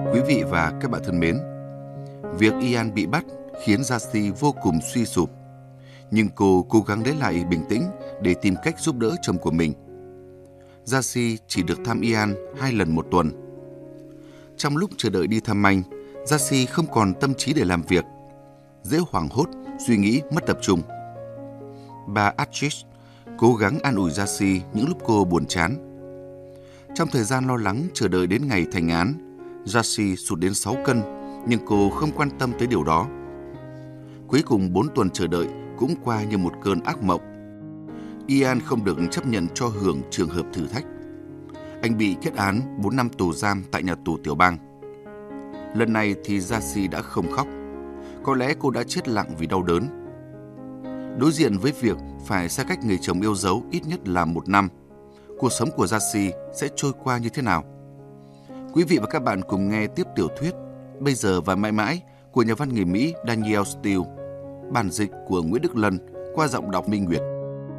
Quý vị và các bạn thân mến, việc Ian bị bắt khiến Jacy vô cùng suy sụp. Nhưng cô cố gắng lấy lại bình tĩnh để tìm cách giúp đỡ chồng của mình. Jacy chỉ được thăm Ian 2 lần một tuần. Trong lúc chờ đợi đi thăm anh, Jacy không còn tâm trí để làm việc. Dễ hoảng hốt, suy nghĩ mất tập trung. Bà Atchis cố gắng an ủi Jacy những lúc cô buồn chán. Trong thời gian lo lắng chờ đợi đến ngày thành án, Jacy sụt đến 6 cân, nhưng cô không quan tâm tới điều đó. Cuối cùng 4 tuần chờ đợi cũng qua như một cơn ác mộng. Ian không được chấp nhận cho hưởng trường hợp thử thách. Anh bị kết án 4 năm tù giam tại nhà tù tiểu bang. Lần này thì Jacy đã không khóc. Có lẽ cô đã chết lặng vì đau đớn. Đối diện với việc phải xa cách người chồng yêu dấu ít nhất là 1 năm, cuộc sống của Jacy sẽ trôi qua như thế nào? Quý vị và các bạn cùng nghe tiếp tiểu thuyết Bây giờ và mãi mãi của nhà văn người Mỹ Danielle Steel, bản dịch của Nguyễn Đức Lân qua giọng đọc Minh Nguyệt.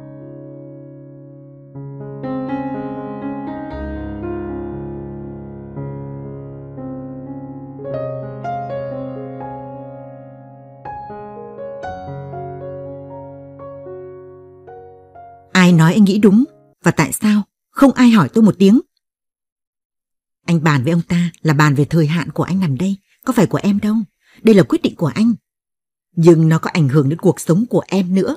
Ai nói anh nghĩ đúng, và tại sao không ai hỏi tôi một tiếng? Anh bàn với ông ta là bàn về thời hạn của anh nằm đây, có phải của em đâu. Đây là quyết định của anh. Nhưng nó có ảnh hưởng đến cuộc sống của em nữa.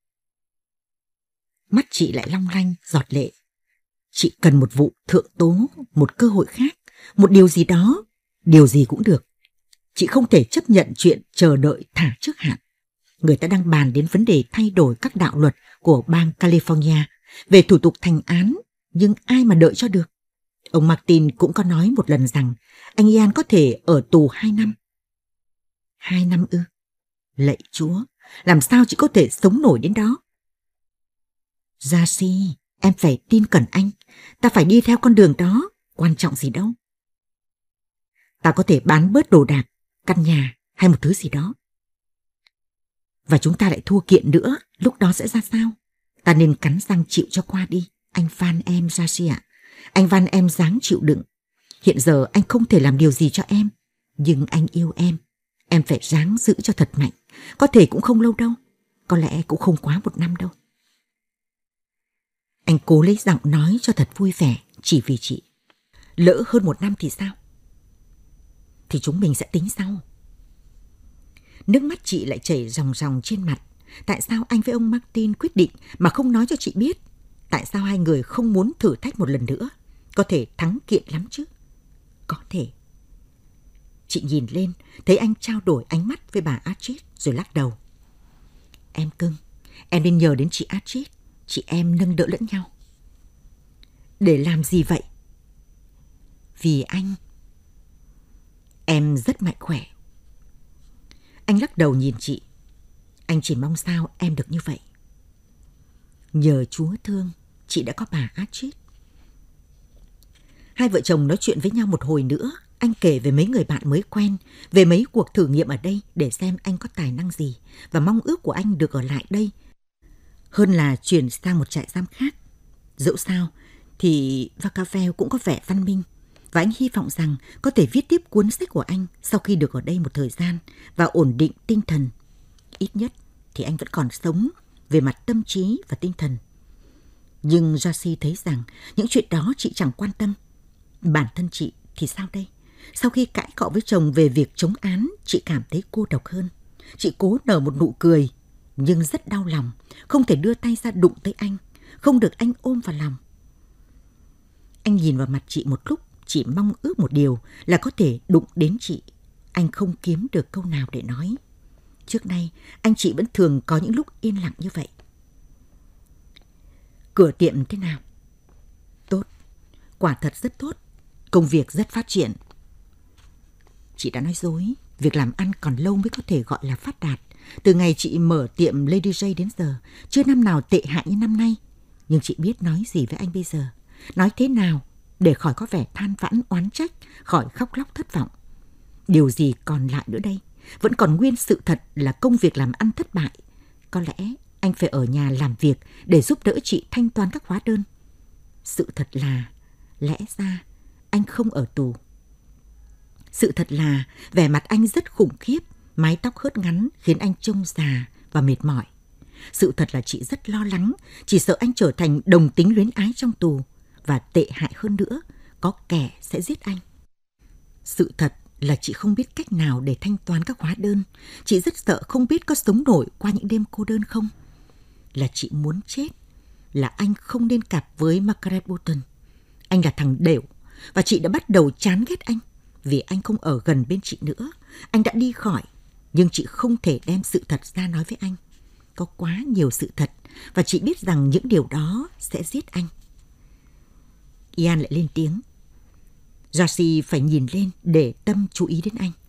Mắt chị lại long lanh, giọt lệ. Chị cần một vụ thượng tố, một cơ hội khác, một điều gì đó, điều gì cũng được. Chị không thể chấp nhận chuyện chờ đợi thả trước hạn. Người ta đang bàn đến vấn đề thay đổi các đạo luật của bang California về thủ tục thành án, nhưng ai mà đợi cho được. Ông Martin cũng có nói một lần rằng anh Ian có thể ở tù 2 năm. 2 năm ư? Lạy Chúa, làm sao chị có thể sống nổi đến đó? Jacy, em phải tin cẩn anh. Ta phải đi theo con đường đó, quan trọng gì đâu. Ta có thể bán bớt đồ đạc, căn nhà hay một thứ gì đó. Và chúng ta lại thua kiện nữa, lúc đó sẽ ra sao? Ta nên cắn răng chịu cho qua đi. Anh van em, Jacy ạ. Anh van em ráng chịu đựng. Hiện giờ anh không thể làm điều gì cho em, nhưng anh yêu em. Em phải ráng giữ cho thật mạnh. Có thể cũng không lâu đâu. Có lẽ cũng không quá 1 năm đâu. Anh cố lấy giọng nói cho thật vui vẻ chỉ vì chị. Lỡ hơn 1 năm thì sao? Thì chúng mình sẽ tính sau. Nước mắt chị lại chảy ròng ròng trên mặt. Tại sao anh với ông Martin quyết định mà không nói cho chị biết? Tại sao hai người không muốn thử thách một lần nữa? Có thể thắng kiện lắm chứ. Có thể. Chị nhìn lên, thấy anh trao đổi ánh mắt với bà Atchis rồi lắc đầu. Em cưng, em nên nhờ đến chị Atchis. Chị em nâng đỡ lẫn nhau. Để làm gì vậy? Vì anh. Em rất mạnh khỏe. Anh lắc đầu nhìn chị. Anh chỉ mong sao em được như vậy. Nhờ Chúa thương, chị đã có bà Atchis. Hai vợ chồng nói chuyện với nhau một hồi nữa. Anh kể về mấy người bạn mới quen, về mấy cuộc thử nghiệm ở đây để xem anh có tài năng gì, và mong ước của anh được ở lại đây hơn là chuyển sang một trại giam khác. Dẫu sao thì Vacaville cũng có vẻ văn minh, và anh hy vọng rằng có thể viết tiếp cuốn sách của anh sau khi được ở đây một thời gian và ổn định tinh thần. Ít nhất thì anh vẫn còn sống về mặt tâm trí và tinh thần. Nhưng Jacy thấy rằng những chuyện đó chị chẳng quan tâm. Bản thân chị thì sao đây? Sau khi cãi cọ với chồng về việc chống án, chị cảm thấy cô độc hơn. Chị cố nở một nụ cười, nhưng rất đau lòng, không thể đưa tay ra đụng tới anh, không được anh ôm vào lòng. Anh nhìn vào mặt chị một lúc, chỉ mong ước một điều là có thể đụng đến chị. Anh không kiếm được câu nào để nói. Trước nay, anh chị vẫn thường có những lúc yên lặng như vậy. Cửa tiệm thế nào? Tốt, quả thật rất tốt. Công việc rất phát triển. Chị đã nói dối, việc làm ăn còn lâu mới có thể gọi là phát đạt. Từ ngày chị mở tiệm Lady J đến giờ, chưa năm nào tệ hại như năm nay. Nhưng chị biết nói gì với anh bây giờ, nói thế nào để khỏi có vẻ than vãn oán trách, khỏi khóc lóc thất vọng. Điều gì còn lại nữa đây? Vẫn còn nguyên sự thật là công việc làm ăn thất bại. Có lẽ anh phải ở nhà làm việc để giúp đỡ chị thanh toán các hóa đơn. Sự thật là, lẽ ra anh không ở tù. Sự thật là vẻ mặt anh rất khủng khiếp, mái tóc hớt ngắn khiến anh trông già và mệt mỏi. Sự thật là chị rất lo lắng, chỉ sợ anh trở thành đồng tính luyến ái trong tù, và tệ hại hơn nữa, có kẻ sẽ giết anh. Sự thật là chị không biết cách nào để thanh toán các hóa đơn. Chị rất sợ không biết có sống nổi qua những đêm cô đơn không. Là chị muốn chết, là anh không nên cặp với Margaret Bolton. Anh là thằng đểu, và chị đã bắt đầu chán ghét anh. Vì anh không ở gần bên chị nữa, anh đã đi khỏi, nhưng chị không thể đem sự thật ra nói với anh. Có quá nhiều sự thật, và chị biết rằng những điều đó sẽ giết anh. Ian lại lên tiếng. Darcy phải nhìn lên để Tâm chú ý đến anh.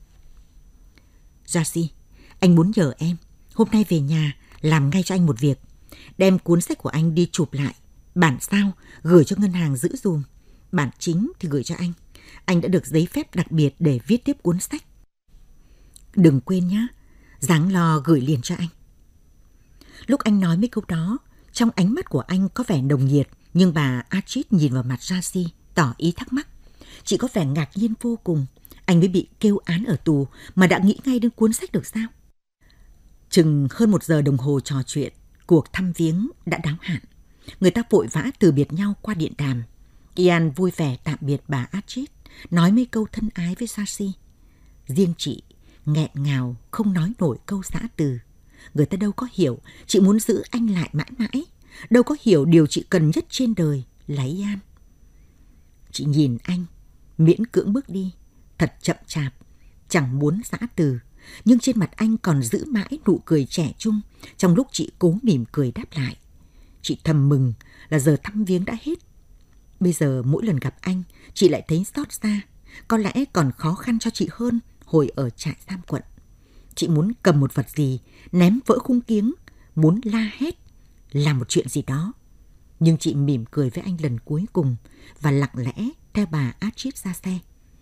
Darcy, anh muốn nhờ em, hôm nay về nhà làm ngay cho anh một việc. Đem cuốn sách của anh đi chụp lại, bản sao gửi cho ngân hàng giữ dùm, bản chính thì gửi cho anh. Anh đã được giấy phép đặc biệt để viết tiếp cuốn sách. Đừng quên nhé, dáng lo gửi liền cho anh. Lúc anh nói mấy câu đó, trong ánh mắt của anh có vẻ nồng nhiệt, nhưng bà Archit nhìn vào mặt Darcy, tỏ ý thắc mắc. Chị có vẻ ngạc nhiên vô cùng. Anh mới bị kêu án ở tù mà đã nghĩ ngay đến cuốn sách được sao? Chừng hơn 1 giờ đồng hồ trò chuyện, cuộc thăm viếng đã đáo hạn. Người ta vội vã từ biệt nhau qua điện đàm. Ian vui vẻ tạm biệt bà Archit, nói mấy câu thân ái với Darcy. Riêng chị nghẹn ngào không nói nổi câu giã từ. Người ta đâu có hiểu chị muốn giữ anh lại mãi mãi, đâu có hiểu điều chị cần nhất trên đời là Ian. Chị nhìn anh, miễn cưỡng bước đi, thật chậm chạp, chẳng muốn giã từ, nhưng trên mặt anh còn giữ mãi nụ cười trẻ trung trong lúc chị cố mỉm cười đáp lại. Chị thầm mừng là giờ thăm viếng đã hết. Bây giờ mỗi lần gặp anh, chị lại thấy xót xa, có lẽ còn khó khăn cho chị hơn hồi ở trại giam quận. Chị muốn cầm một vật gì, ném vỡ khung kiếng, muốn la hét, làm một chuyện gì đó. Nhưng chị mỉm cười với anh lần cuối cùng và lặng lẽ theo bà Archit ra xe.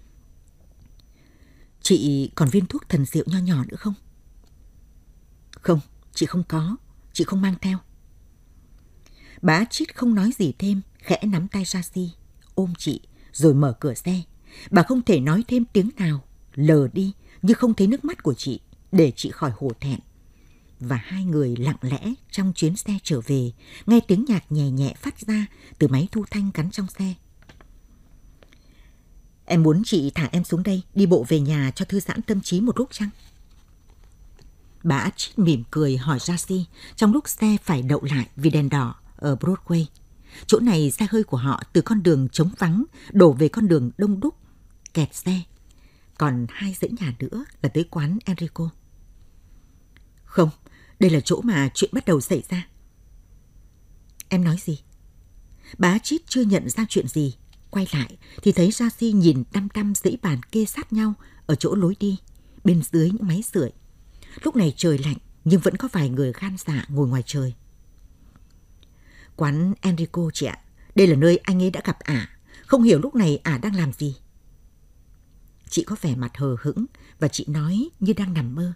Chị còn viên thuốc thần diệu nho nhỏ nữa không? Không, chị không có, chị không mang theo. Bà Archit không nói gì thêm, khẽ nắm tay Darcy, ôm chị rồi mở cửa xe. Bà không thể nói thêm tiếng nào, lờ đi như không thấy nước mắt của chị, để chị khỏi hổ thẹn. Và hai người lặng lẽ trong chuyến xe trở về, nghe tiếng nhạc nhẹ nhẹ phát ra từ máy thu thanh gắn trong xe. Em muốn chị thả em xuống đây, đi bộ về nhà cho thư giãn tâm trí một lúc chăng? Bà Archit mỉm cười hỏi Darcy trong lúc xe phải đậu lại vì đèn đỏ ở Broadway. Chỗ này xe hơi của họ từ con đường trống vắng đổ về con đường đông đúc, kẹt xe. Còn 2 dãy nhà nữa là tới quán Enrico. Không, đây là chỗ mà chuyện bắt đầu xảy ra. Em nói gì? Bà Archit chưa nhận ra chuyện gì, quay lại thì thấy Darcy nhìn đăm đăm dãy bàn kê sát nhau ở chỗ lối đi, bên dưới những máy sưởi. Lúc này trời lạnh nhưng vẫn có vài người gan dạ ngồi ngoài trời. Quán Enrico chị ạ, đây là nơi anh ấy đã gặp ả. Không hiểu lúc này ả đang làm gì. Chị có vẻ mặt hờ hững và chị nói như đang nằm mơ.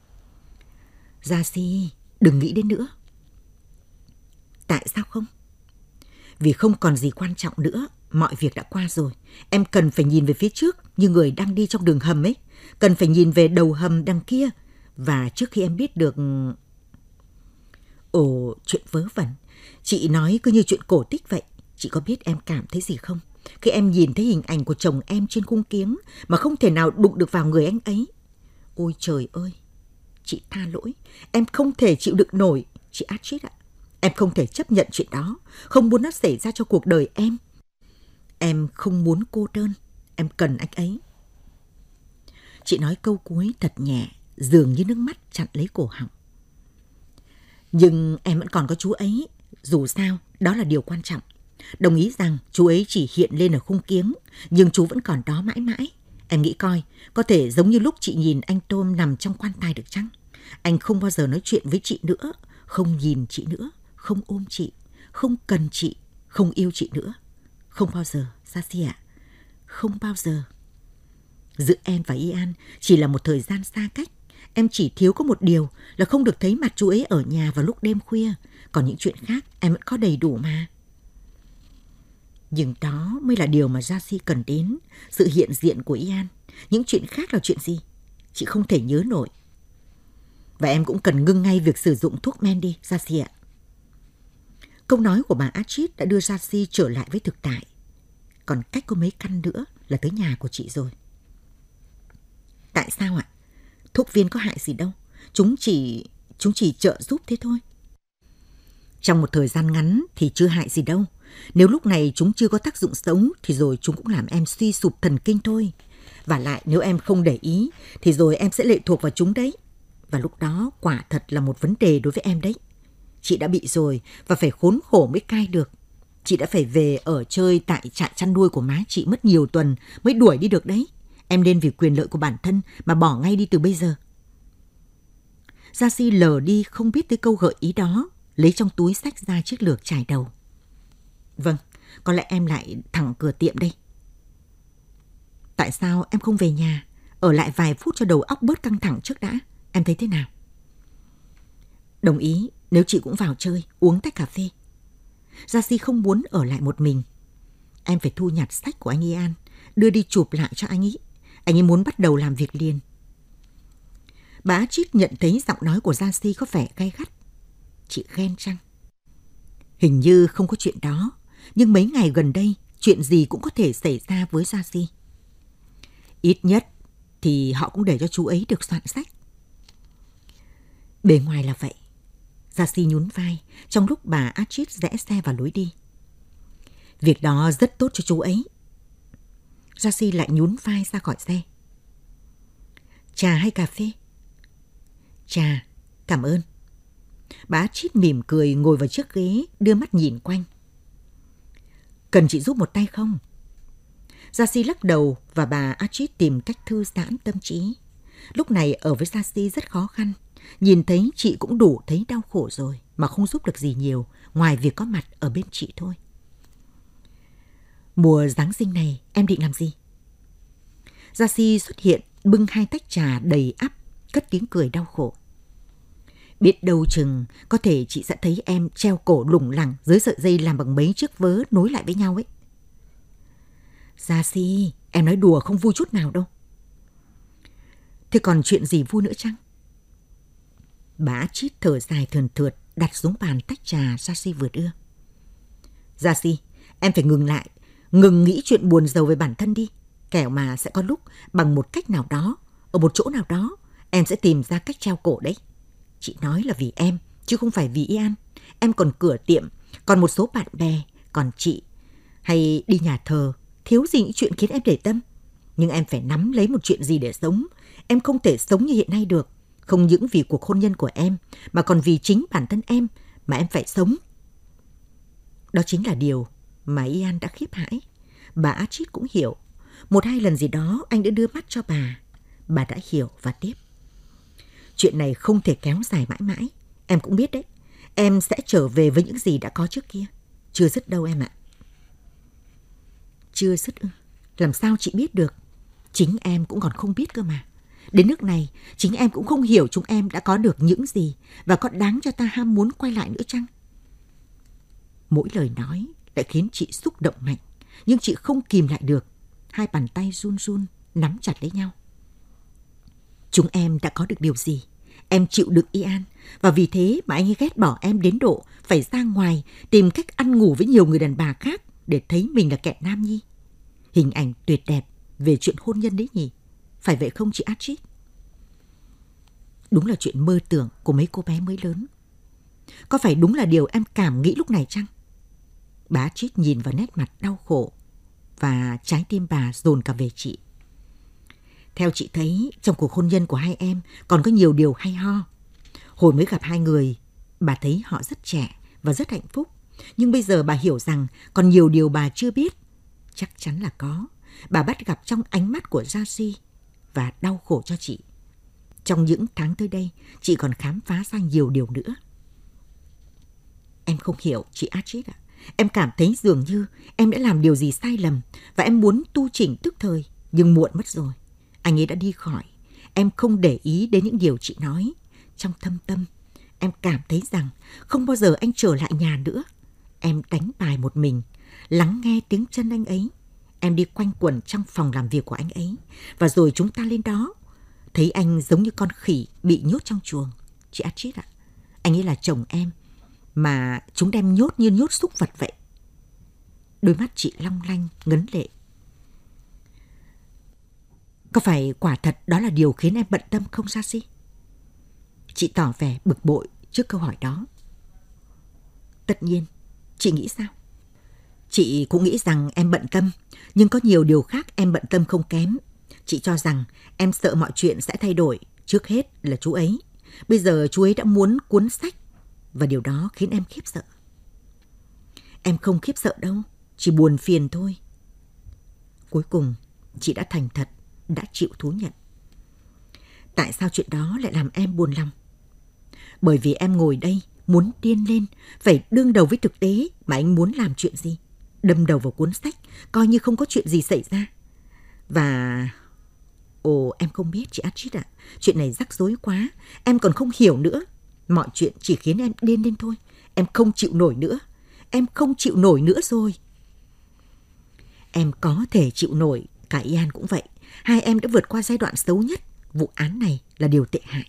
Darcy, đừng nghĩ đến nữa. Tại sao không? Vì không còn gì quan trọng nữa, mọi việc đã qua rồi. Em cần phải nhìn về phía trước như người đang đi trong đường hầm ấy. Cần phải nhìn về đầu hầm đằng kia. Và trước khi em biết được... Ồ, chuyện vớ vẩn. Chị nói cứ như chuyện cổ tích vậy. Chị có biết em cảm thấy gì không? Khi em nhìn thấy hình ảnh của chồng em trên khung kiếng mà không thể nào đụng được vào người anh ấy. Ôi trời ơi! Chị tha lỗi. Em không thể chịu đựng nổi. Chị Archit ạ. Em không thể chấp nhận chuyện đó. Không muốn nó xảy ra cho cuộc đời em. Em không muốn cô đơn. Em cần anh ấy. Chị nói câu cuối thật nhẹ, dường như nước mắt chặn lấy cổ họng. Nhưng em vẫn còn có chú ấy. Dù sao, đó là điều quan trọng. Đồng ý rằng chú ấy chỉ hiện lên ở khung kiếng, nhưng chú vẫn còn đó mãi mãi. Em nghĩ coi, có thể giống như lúc chị nhìn anh Tom nằm trong quan tài được chăng? Anh không bao giờ nói chuyện với chị nữa, không nhìn chị nữa, không ôm chị, không cần chị, không yêu chị nữa. Không bao giờ, Darcy ạ. Không bao giờ. Giữa em và Ian chỉ là một thời gian xa cách. Em chỉ thiếu có một điều là không được thấy mặt chú ấy ở nhà vào lúc đêm khuya. Còn những chuyện khác em vẫn có đầy đủ mà. Nhưng đó mới là điều mà Jaci cần đến, sự hiện diện của Ian. Những chuyện khác là chuyện gì? Chị không thể nhớ nổi. Và em cũng cần ngưng ngay việc sử dụng thuốc men đi, Jaci ạ. Câu nói của bà Archie đã đưa Jaci trở lại với thực tại. Còn cách có mấy căn nữa là tới nhà của chị rồi. Tại sao ạ? Thuốc viên có hại gì đâu. Chúng chỉ trợ giúp thế thôi. Trong một thời gian ngắn thì chưa hại gì đâu. Nếu lúc này chúng chưa có tác dụng sống thì rồi chúng cũng làm em suy sụp thần kinh thôi. Và lại nếu em không để ý thì rồi em sẽ lệ thuộc vào chúng đấy. Và lúc đó quả thật là một vấn đề đối với em đấy. Chị đã bị rồi và phải khốn khổ mới cai được. Chị đã phải về ở chơi tại trại chăn nuôi của má chị mất nhiều tuần mới đuổi đi được đấy. Em nên vì quyền lợi của bản thân mà bỏ ngay đi từ bây giờ. Jaci lờ đi không biết tới câu gợi ý đó, lấy trong túi xách ra chiếc lược chải đầu. Vâng, có lẽ em lại thẳng cửa tiệm đây. Tại sao em không về nhà, ở lại vài phút cho đầu óc bớt căng thẳng trước đã? Em thấy thế nào? Đồng ý, nếu chị cũng vào chơi, uống tách cà phê. Jaci không muốn ở lại một mình. Em phải thu nhặt sách của anh Ian, đưa đi chụp lại cho anh ấy. Anh ấy muốn bắt đầu làm việc liền. Bà Chít nhận thấy giọng nói của Jaci có vẻ gay gắt. Chị ghen chăng? Hình như không có chuyện đó, nhưng mấy ngày gần đây, chuyện gì cũng có thể xảy ra với Jaci. Ít nhất thì họ cũng để cho chú ấy được soạn sách. Bề ngoài là vậy. Jaci nhún vai trong lúc bà Archie rẽ xe vào lối đi. Việc đó rất tốt cho chú ấy. Jaci lại nhún vai ra khỏi xe. Trà hay cà phê? Trà, cảm ơn. Bà Archie mỉm cười ngồi vào chiếc ghế, đưa mắt nhìn quanh. Cần chị giúp một tay không? Jaci lắc đầu và bà Archie tìm cách thư giãn tâm trí. Lúc này ở với Jaci rất khó khăn. Nhìn thấy chị cũng đủ thấy đau khổ rồi mà không giúp được gì nhiều ngoài việc có mặt ở bên chị thôi. Mùa Giáng sinh này em định làm gì? Jaci xuất hiện bưng 2 tách trà đầy ắp, cất tiếng cười đau khổ. Biết đâu chừng có thể chị sẽ thấy em treo cổ lủng lẳng dưới sợi dây làm bằng mấy chiếc vớ nối lại với nhau ấy. Jaci, em nói đùa không vui chút nào đâu. Thế còn chuyện gì vui nữa chăng? Bà Chít thở dài thườn thượt đặt xuống bàn tách trà Jaci vừa đưa. Jaci, em phải ngừng lại, ngừng nghĩ chuyện buồn rầu về bản thân đi. Kẻo mà sẽ có lúc bằng một cách nào đó, ở một chỗ nào đó, em sẽ tìm ra cách treo cổ đấy. Chị nói là vì em, chứ không phải vì Ian. Em còn cửa tiệm, còn một số bạn bè, còn chị. Hay đi nhà thờ, thiếu gì những chuyện khiến em để tâm. Nhưng em phải nắm lấy một chuyện gì để sống. Em không thể sống như hiện nay được. Không những vì cuộc hôn nhân của em, mà còn vì chính bản thân em mà em phải sống. Đó chính là điều mà Ian đã khiếp hãi. Bà Archie cũng hiểu. 1-2 lần gì đó anh đã đưa mắt cho bà. Bà đã hiểu và tiếp. Chuyện này không thể kéo dài mãi mãi. Em cũng biết đấy. Em sẽ trở về với những gì đã có trước kia. Chưa dứt đâu em ạ. Chưa dứt ư? Làm sao chị biết được? Chính em cũng còn không biết cơ mà. Đến nước này, chính em cũng không hiểu chúng em đã có được những gì và có đáng cho ta ham muốn quay lại nữa chăng? Mỗi lời nói lại khiến chị xúc động mạnh, nhưng chị không kìm lại được. 2 bàn tay run run, nắm chặt lấy nhau. Chúng em đã có được điều gì? Em chịu đựng Ian, và vì thế mà anh ấy ghét bỏ em đến độ phải ra ngoài tìm cách ăn ngủ với nhiều người đàn bà khác để thấy mình là kẻ nam nhi. Hình ảnh tuyệt đẹp về chuyện hôn nhân đấy nhỉ? Phải vậy không chị Archie? Đúng là chuyện mơ tưởng của mấy cô bé mới lớn. Có phải đúng là điều em cảm nghĩ lúc này chăng? Bà Archie nhìn vào nét mặt đau khổ và trái tim bà dồn cả về chị. Theo chị thấy, trong cuộc hôn nhân của hai em còn có nhiều điều hay ho. Hồi mới gặp hai người, bà thấy họ rất trẻ và rất hạnh phúc. Nhưng bây giờ bà hiểu rằng còn nhiều điều bà chưa biết. Chắc chắn là có. Bà bắt gặp trong ánh mắt của Jaci và đau khổ cho chị. Trong những tháng tới đây, chị còn khám phá ra nhiều điều nữa. Em không hiểu, chị Archie ạ. Em cảm thấy dường như em đã làm điều gì sai lầm và em muốn tu chỉnh tức thời, nhưng muộn mất rồi. Anh ấy đã đi khỏi. Em không để ý đến những điều chị nói. Trong thâm tâm, em cảm thấy rằng không bao giờ anh trở lại nhà nữa. Em đánh bài một mình, lắng nghe tiếng chân anh ấy. Em đi quanh quẩn trong phòng làm việc của anh ấy. Và rồi chúng ta lên đó. Thấy anh giống như con khỉ bị nhốt trong chuồng. Chị Astrid ạ, anh ấy là chồng em, mà chúng đem nhốt như nhốt súc vật vậy. Đôi mắt chị long lanh, ngấn lệ. Có phải quả thật đó là điều khiến em bận tâm không Jasi? Chị tỏ vẻ bực bội trước câu hỏi đó. Tất nhiên, chị nghĩ sao? Chị cũng nghĩ rằng em bận tâm, nhưng có nhiều điều khác em bận tâm không kém. Chị cho rằng em sợ mọi chuyện sẽ thay đổi, trước hết là chú ấy. Bây giờ chú ấy đã muốn cuốn sách, và điều đó khiến em khiếp sợ. Em không khiếp sợ đâu, chỉ buồn phiền thôi. Cuối cùng, chị đã thành thật, đã chịu thú nhận. Tại sao chuyện đó lại làm em buồn lòng? Bởi vì em ngồi đây, muốn điên lên, phải đương đầu với thực tế mà anh muốn làm chuyện gì. Đâm đầu vào cuốn sách, coi như không có chuyện gì xảy ra. Và... Ồ, em không biết chị Astrid ạ. Chuyện này rắc rối quá. Em còn không hiểu nữa. Mọi chuyện chỉ khiến em điên lên thôi. Em không chịu nổi nữa. Em không chịu nổi nữa rồi. Em có thể chịu nổi. Cả Ian cũng vậy. Hai em đã vượt qua giai đoạn xấu nhất. Vụ án này là điều tệ hại.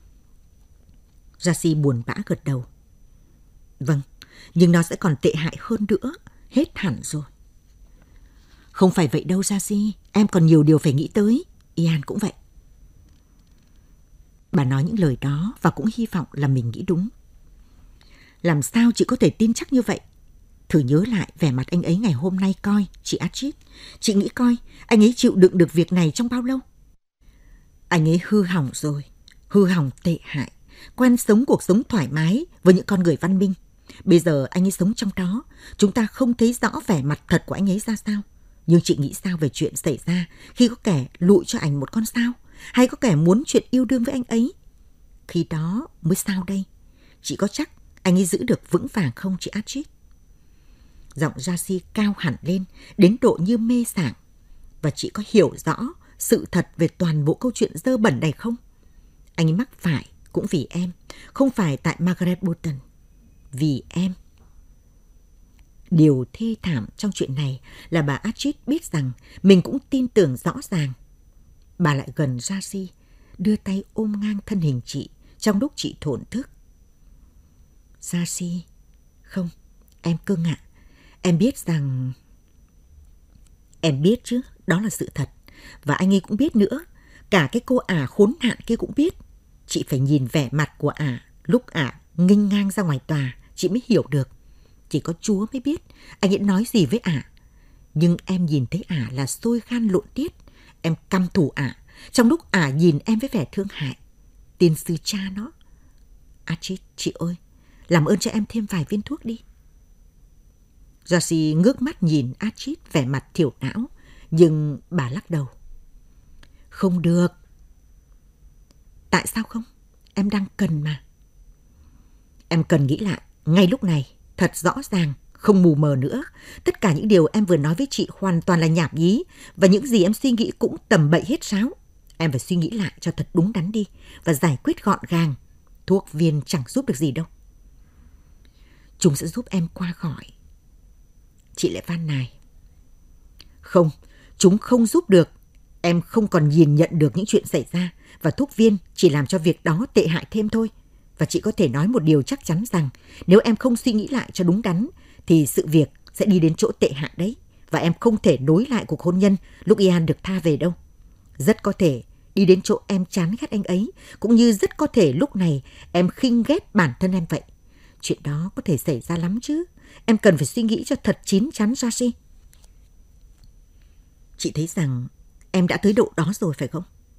Jasi buồn bã gật đầu. Vâng, nhưng nó sẽ còn tệ hại hơn nữa. Hết hẳn rồi. Không phải vậy đâu Jasi. Em còn nhiều điều phải nghĩ tới. Ian cũng vậy. Bà nói những lời đó và cũng hy vọng là mình nghĩ đúng. Làm sao chị có thể tin chắc như vậy? Thử nhớ lại vẻ mặt anh ấy ngày hôm nay coi, chị Astrid. Chị nghĩ coi, anh ấy chịu đựng được việc này trong bao lâu? Anh ấy hư hỏng rồi, hư hỏng tệ hại, quen sống cuộc sống thoải mái với những con người văn minh. Bây giờ anh ấy sống trong đó, chúng ta không thấy rõ vẻ mặt thật của anh ấy ra sao. Nhưng chị nghĩ sao về chuyện xảy ra khi có kẻ lụi cho ảnh một con sao? Hay có kẻ muốn chuyện yêu đương với anh ấy? Khi đó mới sao đây? Chị có chắc anh ấy giữ được vững vàng không chị Astrid? Giọng Jasi cao hẳn lên, đến độ như mê sảng. Và chị có hiểu rõ sự thật về toàn bộ câu chuyện dơ bẩn này không? Anh ấy mắc phải cũng vì em, không phải tại Margaret Bolton. Vì em. Điều thê thảm trong chuyện này là bà Astrid biết rằng mình cũng tin tưởng rõ ràng. Bà lại gần Jasi, đưa tay ôm ngang thân hình chị trong lúc chị thổn thức. Jasi, không, em cưng ạ. Em biết rằng... Em biết chứ, đó là sự thật. Và anh ấy cũng biết nữa. Cả cái cô ả khốn nạn kia cũng biết. Chị phải nhìn vẻ mặt của ả lúc ả nghênh ngang ra ngoài tòa, chị mới hiểu được. Chỉ có Chúa mới biết anh ấy nói gì với ả. Nhưng em nhìn thấy ả là sôi gan lộn tiết. Em căm thù ả trong lúc ả nhìn em với vẻ thương hại. Tiên sư cha nó. Astrid, chị ơi, làm ơn cho em thêm vài viên thuốc đi. Jasi ngước mắt nhìn Astrid vẻ mặt thiểu não, nhưng bà lắc đầu. Không được. Tại sao không? Em đang cần mà. Em cần nghĩ lại, ngay lúc này, thật rõ ràng, không mù mờ nữa. Tất cả những điều em vừa nói với chị hoàn toàn là nhảm nhí, và những gì em suy nghĩ cũng tầm bậy hết sáo. Em phải suy nghĩ lại cho thật đúng đắn đi, và giải quyết gọn gàng. Thuốc viên chẳng giúp được gì đâu. Chúng sẽ giúp em qua khỏi. Chị lại van nài. Không, chúng không giúp được. Em không còn nhìn nhận được những chuyện xảy ra, và thuốc viên chỉ làm cho việc đó tệ hại thêm thôi. Và chị có thể nói một điều chắc chắn rằng nếu em không suy nghĩ lại cho đúng đắn thì sự việc sẽ đi đến chỗ tệ hại đấy. Và em không thể nối lại cuộc hôn nhân lúc Ian được tha về đâu. Rất có thể đi đến chỗ em chán ghét anh ấy, cũng như rất có thể lúc này em khinh ghét bản thân em vậy. Chuyện đó có thể xảy ra lắm chứ. Em cần phải suy nghĩ cho thật chín chắn, Jasi. Chị thấy rằng em đã tới độ đó rồi phải không?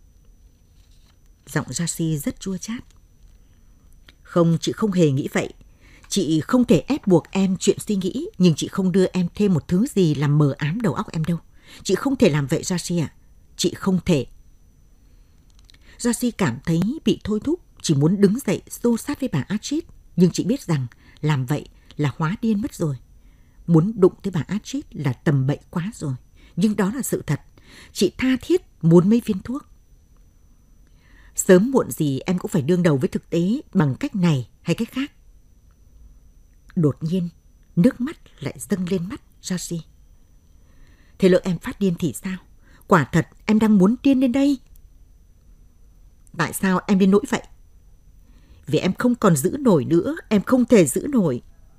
Giọng Jasi rất chua chát. Không, chị không hề nghĩ vậy. Chị không thể ép buộc em chuyện suy nghĩ, nhưng chị không đưa em thêm một thứ gì làm mờ ám đầu óc em đâu. Chị không thể làm vậy, Jasi ạ. Chị không thể. Jasi cảm thấy bị thôi thúc, chỉ muốn đứng dậy xô sát với bà Astrid. Nhưng chị biết rằng làm vậy là hóa điên mất rồi. Muốn đụng tới bà Astrid là tầm bậy quá rồi. Nhưng đó là sự thật. Chị tha thiết muốn mấy viên thuốc. Sớm muộn gì em cũng phải đương đầu với thực tế bằng cách này hay cách khác. Đột nhiên, nước mắt lại dâng lên mắt Josie. Thế lỡ em phát điên thì sao? Quả thật em đang muốn điên lên đây. Tại sao em đến nỗi vậy? Vì em không còn giữ nổi nữa, em không thể giữ nổi.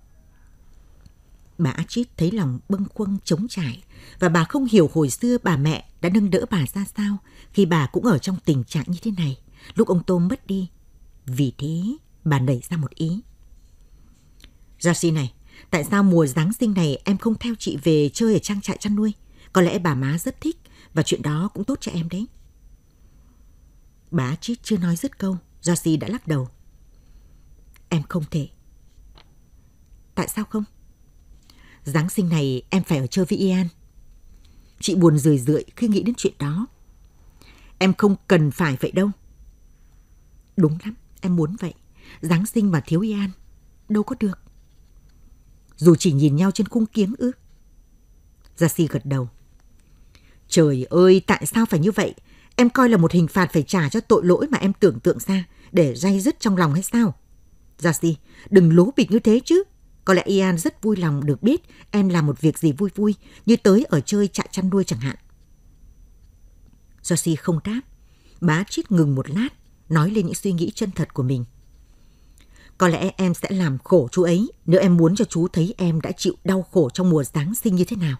Bà Astrid thấy lòng bâng khuâng trống trải và bà không hiểu hồi xưa bà mẹ đã nâng đỡ bà ra sao khi bà cũng ở trong tình trạng như thế này lúc ông Tom mất đi. Vì thế bà nảy ra một ý. Josie này, tại sao mùa Giáng sinh này em không theo chị về chơi ở trang trại chăn nuôi? Có lẽ bà má rất thích và chuyện đó cũng tốt cho em đấy. Bà Astrid chưa nói dứt câu, Josie đã lắc đầu. Em không thể. Tại sao không? Giáng sinh này em phải ở chơi với Ian. Chị buồn rười rượi khi nghĩ đến chuyện đó. Em không cần phải vậy đâu. Đúng lắm, em muốn vậy. Giáng sinh mà thiếu Ian, đâu có được. Dù chỉ nhìn nhau trên khung kiếng ư? Josie gật đầu. Trời ơi, tại sao phải như vậy? Em coi là một hình phạt phải trả cho tội lỗi mà em tưởng tượng ra để day dứt trong lòng hay sao? Josie, đừng lố bịch như thế chứ. Có lẽ Ian rất vui lòng được biết em làm một việc gì vui vui, như tới ở chơi trại chăn nuôi chẳng hạn. Josie không đáp. Bà Astrid ngừng một lát, nói lên những suy nghĩ chân thật của mình. Có lẽ em sẽ làm khổ chú ấy nếu em muốn cho chú thấy em đã chịu đau khổ trong mùa Giáng sinh như thế nào.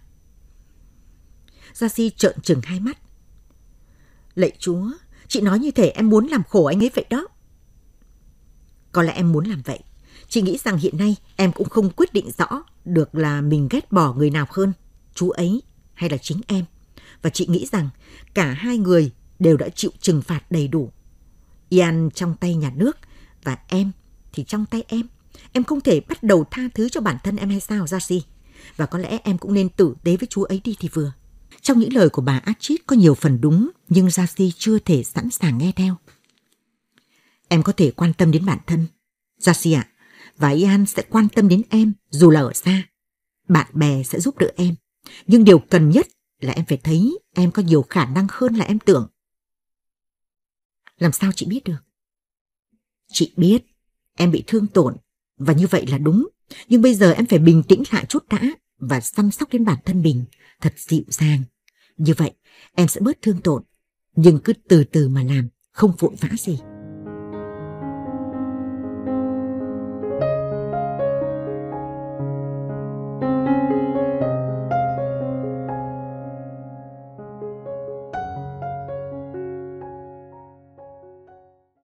Josie trợn trừng hai mắt. Lạy Chúa, chị nói như thể em muốn làm khổ anh ấy vậy đó. Có lẽ em muốn làm vậy. Chị nghĩ rằng hiện nay em cũng không quyết định rõ được là mình ghét bỏ người nào hơn, chú ấy hay là chính em. Và chị nghĩ rằng cả hai người đều đã chịu trừng phạt đầy đủ. Ian trong tay nhà nước và em thì trong tay em. Em không thể bắt đầu tha thứ cho bản thân em hay sao, Josie? Và có lẽ em cũng nên tử tế với chú ấy đi thì vừa. Trong những lời của bà Astrid có nhiều phần đúng, nhưng Josie chưa thể sẵn sàng nghe theo. Em có thể quan tâm đến bản thân, Josie ạ, và Ian sẽ quan tâm đến em dù là ở xa. Bạn bè sẽ giúp đỡ em, nhưng điều cần nhất là em phải thấy em có nhiều khả năng hơn là em tưởng. Làm sao chị biết được? Chị biết em bị thương tổn và như vậy là đúng, nhưng bây giờ em phải bình tĩnh lại chút đã và chăm sóc đến bản thân mình thật dịu dàng. Như vậy em sẽ bớt thương tổn, nhưng cứ từ từ mà làm, không vội vã gì.